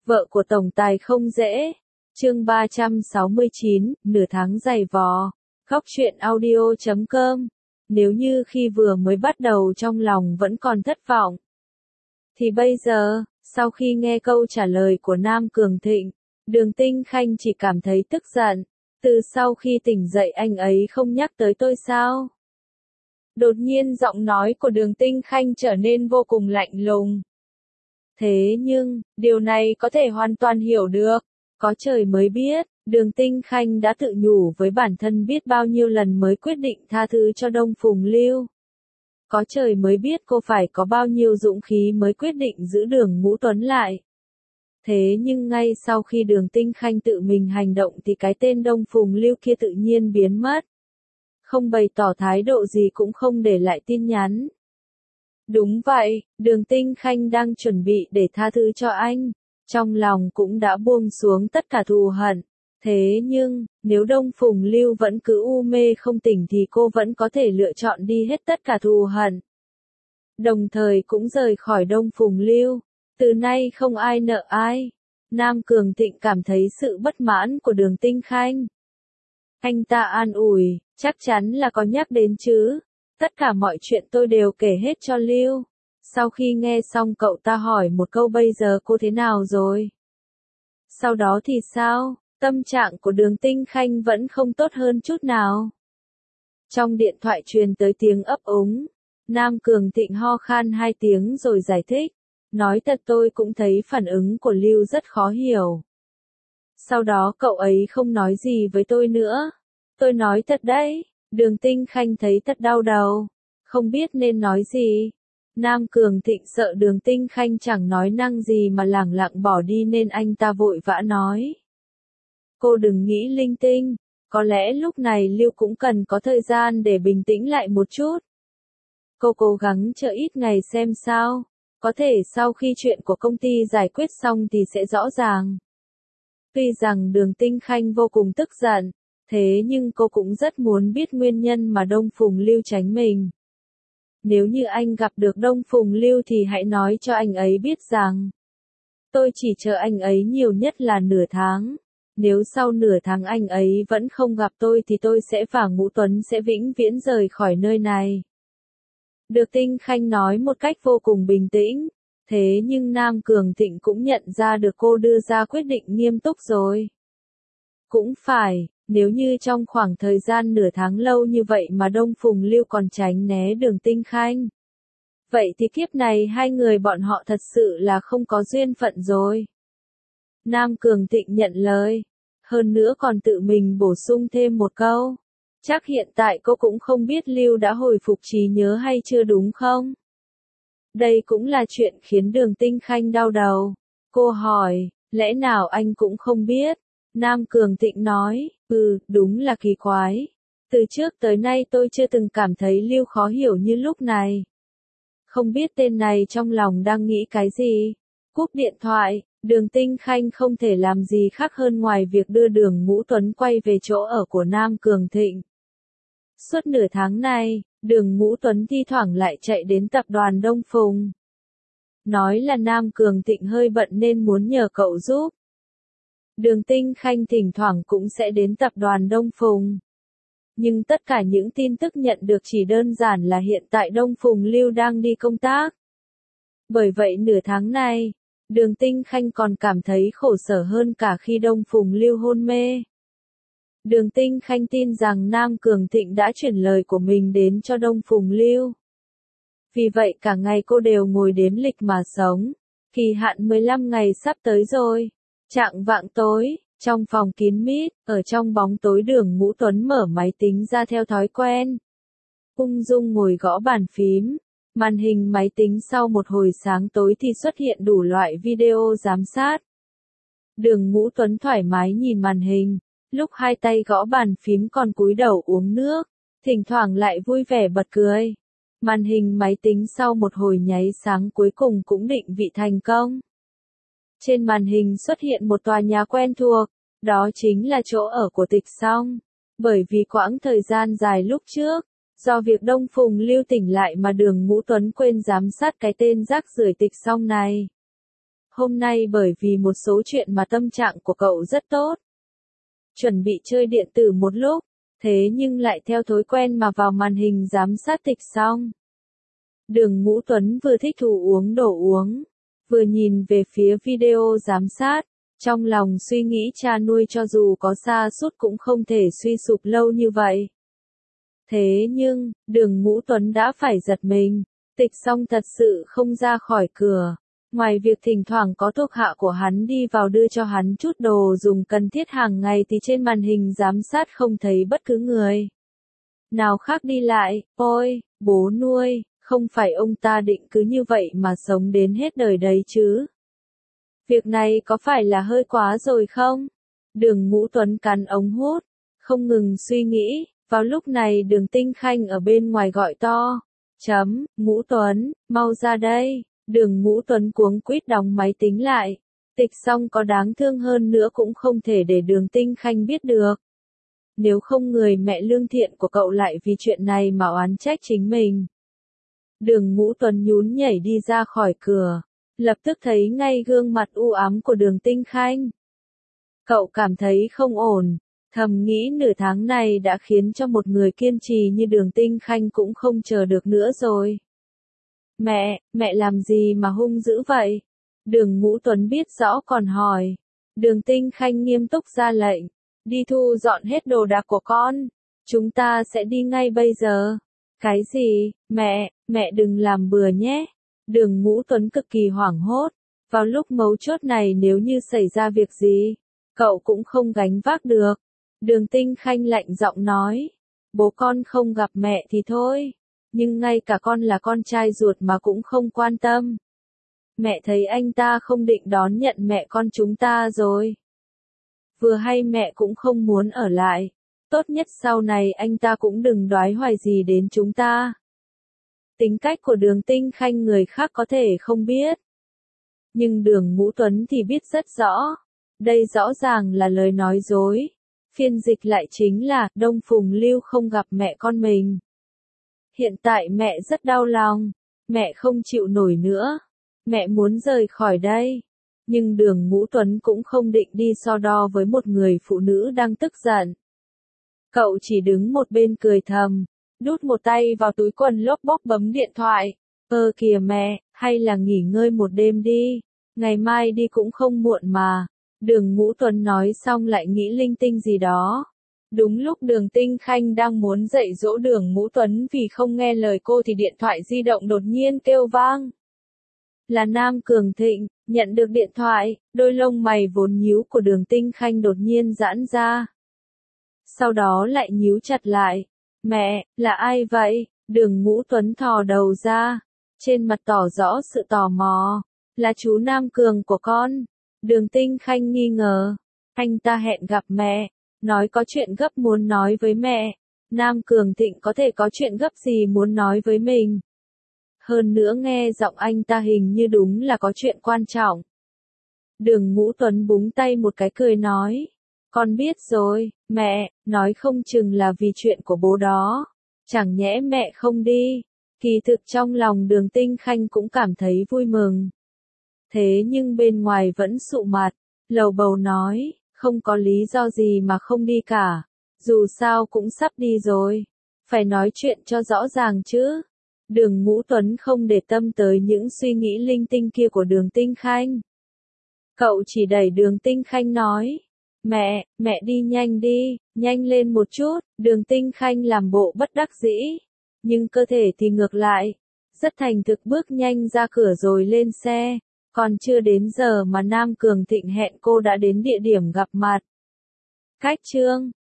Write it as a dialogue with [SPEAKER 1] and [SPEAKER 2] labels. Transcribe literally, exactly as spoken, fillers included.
[SPEAKER 1] Vợ của tổng tài không dễ. Chương ba trăm sáu mươi chín, nửa tháng giày vò. Góc truyện audio chấm com. Nếu như khi vừa mới bắt đầu trong lòng vẫn còn thất vọng, thì bây giờ, sau khi nghe câu trả lời của Nam Cường Thịnh, Đường Tinh Khanh chỉ cảm thấy tức giận. Từ sau khi tỉnh dậy anh ấy không nhắc tới tôi sao? Đột nhiên giọng nói của Đường Tinh Khanh trở nên vô cùng lạnh lùng. Thế nhưng, điều này có thể hoàn toàn hiểu được. Có trời mới biết, Đường Tinh Khanh đã tự nhủ với bản thân biết bao nhiêu lần mới quyết định tha thứ cho Đông Phùng Lưu. Có trời mới biết cô phải có bao nhiêu dũng khí mới quyết định giữ Đường Ngũ Tuấn lại. Thế nhưng ngay sau khi Đường Tinh Khanh tự mình hành động thì cái tên Đông Phùng Lưu kia tự nhiên biến mất. Không bày tỏ thái độ gì cũng không để lại tin nhắn. Đúng vậy, Đường Tinh Khanh đang chuẩn bị để tha thứ cho anh. Trong lòng cũng đã buông xuống tất cả thù hận. Thế nhưng, nếu Đông Phùng Lưu vẫn cứ u mê không tỉnh thì cô vẫn có thể lựa chọn đi hết tất cả thù hận. Đồng thời cũng rời khỏi Đông Phùng Lưu. Từ nay không ai nợ ai. Nam Cường Thịnh cảm thấy sự bất mãn của Đường Tinh Khanh. Anh ta an ủi, chắc chắn là có nhắc đến chứ. Tất cả mọi chuyện tôi đều kể hết cho Lưu. Sau khi nghe xong cậu ta hỏi một câu bây giờ cô thế nào rồi? Sau đó thì sao? Tâm trạng của Đường Tinh Khanh vẫn không tốt hơn chút nào. Trong điện thoại truyền tới tiếng ấp úng. Nam Cường Thịnh ho khan hai tiếng rồi giải thích. Nói thật tôi cũng thấy phản ứng của Lưu rất khó hiểu. Sau đó cậu ấy không nói gì với tôi nữa. Tôi nói thật đấy. Đường Tinh Khanh thấy thật đau đầu. Không biết nên nói gì. Nam Cường Thịnh sợ Đường Tinh Khanh chẳng nói năng gì mà lẳng lặng bỏ đi nên anh ta vội vã nói. Cô đừng nghĩ linh tinh. Có lẽ lúc này Lưu cũng cần có thời gian để bình tĩnh lại một chút. Cô cố gắng chờ ít ngày xem sao. Có thể sau khi chuyện của công ty giải quyết xong thì sẽ rõ ràng. Tuy rằng Đường Tinh Khanh vô cùng tức giận. Thế nhưng cô cũng rất muốn biết nguyên nhân mà Đông Phùng Lưu tránh mình. Nếu như anh gặp được Đông Phùng Lưu thì hãy nói cho anh ấy biết rằng tôi chỉ chờ anh ấy nhiều nhất là nửa tháng. Nếu sau nửa tháng anh ấy vẫn không gặp tôi thì tôi sẽ và Ngũ Tuấn sẽ vĩnh viễn rời khỏi nơi này. Đường Tinh Khanh nói một cách vô cùng bình tĩnh. Thế nhưng Nam Cường Thịnh cũng nhận ra được cô đưa ra quyết định nghiêm túc rồi. Cũng phải. Nếu như trong khoảng thời gian nửa tháng lâu như vậy mà Đông Phùng Lưu còn tránh né Đường Tinh Khanh. Vậy thì kiếp này hai người bọn họ thật sự là không có duyên phận rồi. Nam Cường Thịnh nhận lời. Hơn nữa còn tự mình bổ sung thêm một câu. Chắc hiện tại cô cũng không biết Lưu đã hồi phục trí nhớ hay chưa đúng không? Đây cũng là chuyện khiến Đường Tinh Khanh đau đầu. Cô hỏi, lẽ nào anh cũng không biết? Nam Cường Thịnh nói, ừ, đúng là kỳ quái. Từ trước tới nay tôi chưa từng cảm thấy Lưu khó hiểu như lúc này. Không biết tên này trong lòng đang nghĩ cái gì. Cúp điện thoại, Đường Tinh Khanh không thể làm gì khác hơn ngoài việc đưa Đường Ngũ Tuấn quay về chỗ ở của Nam Cường Thịnh. Suốt nửa tháng này, Đường Ngũ Tuấn thi thoảng lại chạy đến tập đoàn Đông Phùng. Nói là Nam Cường Thịnh hơi bận nên muốn nhờ cậu giúp. Đường Tinh Khanh thỉnh thoảng cũng sẽ đến tập đoàn Đông Phùng. Nhưng tất cả những tin tức nhận được chỉ đơn giản là hiện tại Đông Phùng Lưu đang đi công tác. Bởi vậy nửa tháng này, Đường Tinh Khanh còn cảm thấy khổ sở hơn cả khi Đông Phùng Lưu hôn mê. Đường Tinh Khanh tin rằng Nam Cường Thịnh đã chuyển lời của mình đến cho Đông Phùng Lưu. Vì vậy cả ngày cô đều ngồi đếm lịch mà sống. Kỳ hạn mười lăm ngày sắp tới rồi. Chạng vạng tối, trong phòng kín mít, ở trong bóng tối Đường Ngũ Tuấn mở máy tính ra theo thói quen. Ung dung ngồi gõ bàn phím. Màn hình máy tính sau một hồi sáng tối thì xuất hiện đủ loại video giám sát. Đường Ngũ Tuấn thoải mái nhìn màn hình. Lúc hai tay gõ bàn phím còn cúi đầu uống nước. Thỉnh thoảng lại vui vẻ bật cười. Màn hình máy tính sau một hồi nháy sáng cuối cùng cũng định vị thành công. Trên màn hình xuất hiện một tòa nhà quen thuộc, đó chính là chỗ ở của Tịch Song. Bởi vì quãng thời gian dài lúc trước, do việc Đông Phùng Lưu tỉnh lại mà Đường Ngũ Tuấn quên giám sát cái tên rác rưởi Tịch Song này. Hôm nay bởi vì một số chuyện mà tâm trạng của cậu rất tốt. Chuẩn bị chơi điện tử một lúc, thế nhưng lại theo thói quen mà vào màn hình giám sát Tịch Song. Đường Ngũ Tuấn vừa thích thú uống đồ uống, vừa nhìn về phía video giám sát, trong lòng suy nghĩ cha nuôi cho dù có sa sút cũng không thể suy sụp lâu như vậy. Thế nhưng, Đường Ngũ Tuấn đã phải giật mình, Tịch Song thật sự không ra khỏi cửa. Ngoài việc thỉnh thoảng có thuộc hạ của hắn đi vào đưa cho hắn chút đồ dùng cần thiết hàng ngày thì trên màn hình giám sát không thấy bất cứ người nào khác đi lại. Ôi, bố nuôi, không phải ông ta định cứ như vậy mà sống đến hết đời đấy chứ? Việc này có phải là hơi quá rồi không? Đường Ngũ Tuấn cắn ống hút, không ngừng suy nghĩ. Vào lúc này Đường Tinh Khanh ở bên ngoài gọi to. Chấm, Ngũ Tuấn, mau ra đây. Đường Ngũ Tuấn cuống quýt đóng máy tính lại. Tịch Song có đáng thương hơn nữa cũng không thể để Đường Tinh Khanh biết được. Nếu không người mẹ lương thiện của cậu lại vì chuyện này mà oán trách chính mình. Đường Ngũ Tuấn nhún nhảy đi ra khỏi cửa, lập tức thấy ngay gương mặt u ám của Đường Tinh Khanh. Cậu cảm thấy không ổn, thầm nghĩ nửa tháng này đã khiến cho một người kiên trì như Đường Tinh Khanh cũng không chờ được nữa rồi. Mẹ, mẹ làm gì mà hung dữ vậy? Đường Ngũ Tuấn biết rõ còn hỏi. Đường Tinh Khanh nghiêm túc ra lệnh. Đi thu dọn hết đồ đạc của con. Chúng ta sẽ đi ngay bây giờ. Cái gì? Mẹ, mẹ đừng làm bừa nhé. Đường Ngũ Tuấn cực kỳ hoảng hốt. Vào lúc mấu chốt này nếu như xảy ra việc gì, cậu cũng không gánh vác được. Đường Tinh Khanh lạnh giọng nói. Bố con không gặp mẹ thì thôi. Nhưng ngay cả con là con trai ruột mà cũng không quan tâm. Mẹ thấy anh ta không định đón nhận mẹ con chúng ta rồi. Vừa hay mẹ cũng không muốn ở lại. Tốt nhất sau này anh ta cũng đừng đoái hoài gì đến chúng ta. Tính cách của Đường Tinh Khanh người khác có thể không biết. Nhưng Đường Ngũ Tuấn thì biết rất rõ. Đây rõ ràng là lời nói dối. Phiên dịch lại chính là Đông Phùng Lưu không gặp mẹ con mình. Hiện tại mẹ rất đau lòng. Mẹ không chịu nổi nữa. Mẹ muốn rời khỏi đây. Nhưng Đường Ngũ Tuấn cũng không định đi so đo với một người phụ nữ đang tức giận. Cậu chỉ đứng một bên cười thầm, đút một tay vào túi quần lốp bốp bấm điện thoại. Ơ kìa mẹ, hay là nghỉ ngơi một đêm đi. Ngày mai đi cũng không muộn mà. Đường Ngũ Tuấn nói xong lại nghĩ linh tinh gì đó. Đúng lúc Đường Tinh Khanh đang muốn dạy dỗ Đường Ngũ Tuấn vì không nghe lời cô thì điện thoại di động đột nhiên kêu vang. Là Nam Cường Thịnh, nhận được điện thoại, đôi lông mày vốn nhíu của Đường Tinh Khanh đột nhiên giãn ra. Sau đó lại nhíu chặt lại. Mẹ, là ai vậy? Đường Ngũ Tuấn thò đầu ra, trên mặt tỏ rõ sự tò mò. Là chú Nam Cường của con. Đường Tinh Khanh nghi ngờ. Anh ta hẹn gặp mẹ, nói có chuyện gấp muốn nói với mẹ. Nam Cường Thịnh có thể có chuyện gấp gì muốn nói với mình. Hơn nữa nghe giọng anh ta hình như đúng là có chuyện quan trọng. Đường Ngũ Tuấn búng tay một cái cười nói. Con biết rồi, mẹ, nói không chừng là vì chuyện của bố đó. Chẳng nhẽ mẹ không đi. Kỳ thực trong lòng Đường Tinh Khanh cũng cảm thấy vui mừng. Thế nhưng bên ngoài vẫn sụ mặt, lầu bầu nói, không có lý do gì mà không đi cả. Dù sao cũng sắp đi rồi. Phải nói chuyện cho rõ ràng chứ. Đường Ngũ Tuấn không để tâm tới những suy nghĩ linh tinh kia của Đường Tinh Khanh. Cậu chỉ đẩy Đường Tinh Khanh nói. Mẹ, mẹ đi nhanh đi, nhanh lên một chút. Đường Tinh Khanh làm bộ bất đắc dĩ. Nhưng cơ thể thì ngược lại. Rất thành thực bước nhanh ra cửa rồi lên xe. Còn chưa đến giờ mà Nam Cường Thịnh hẹn cô đã đến địa điểm gặp mặt. Cách chương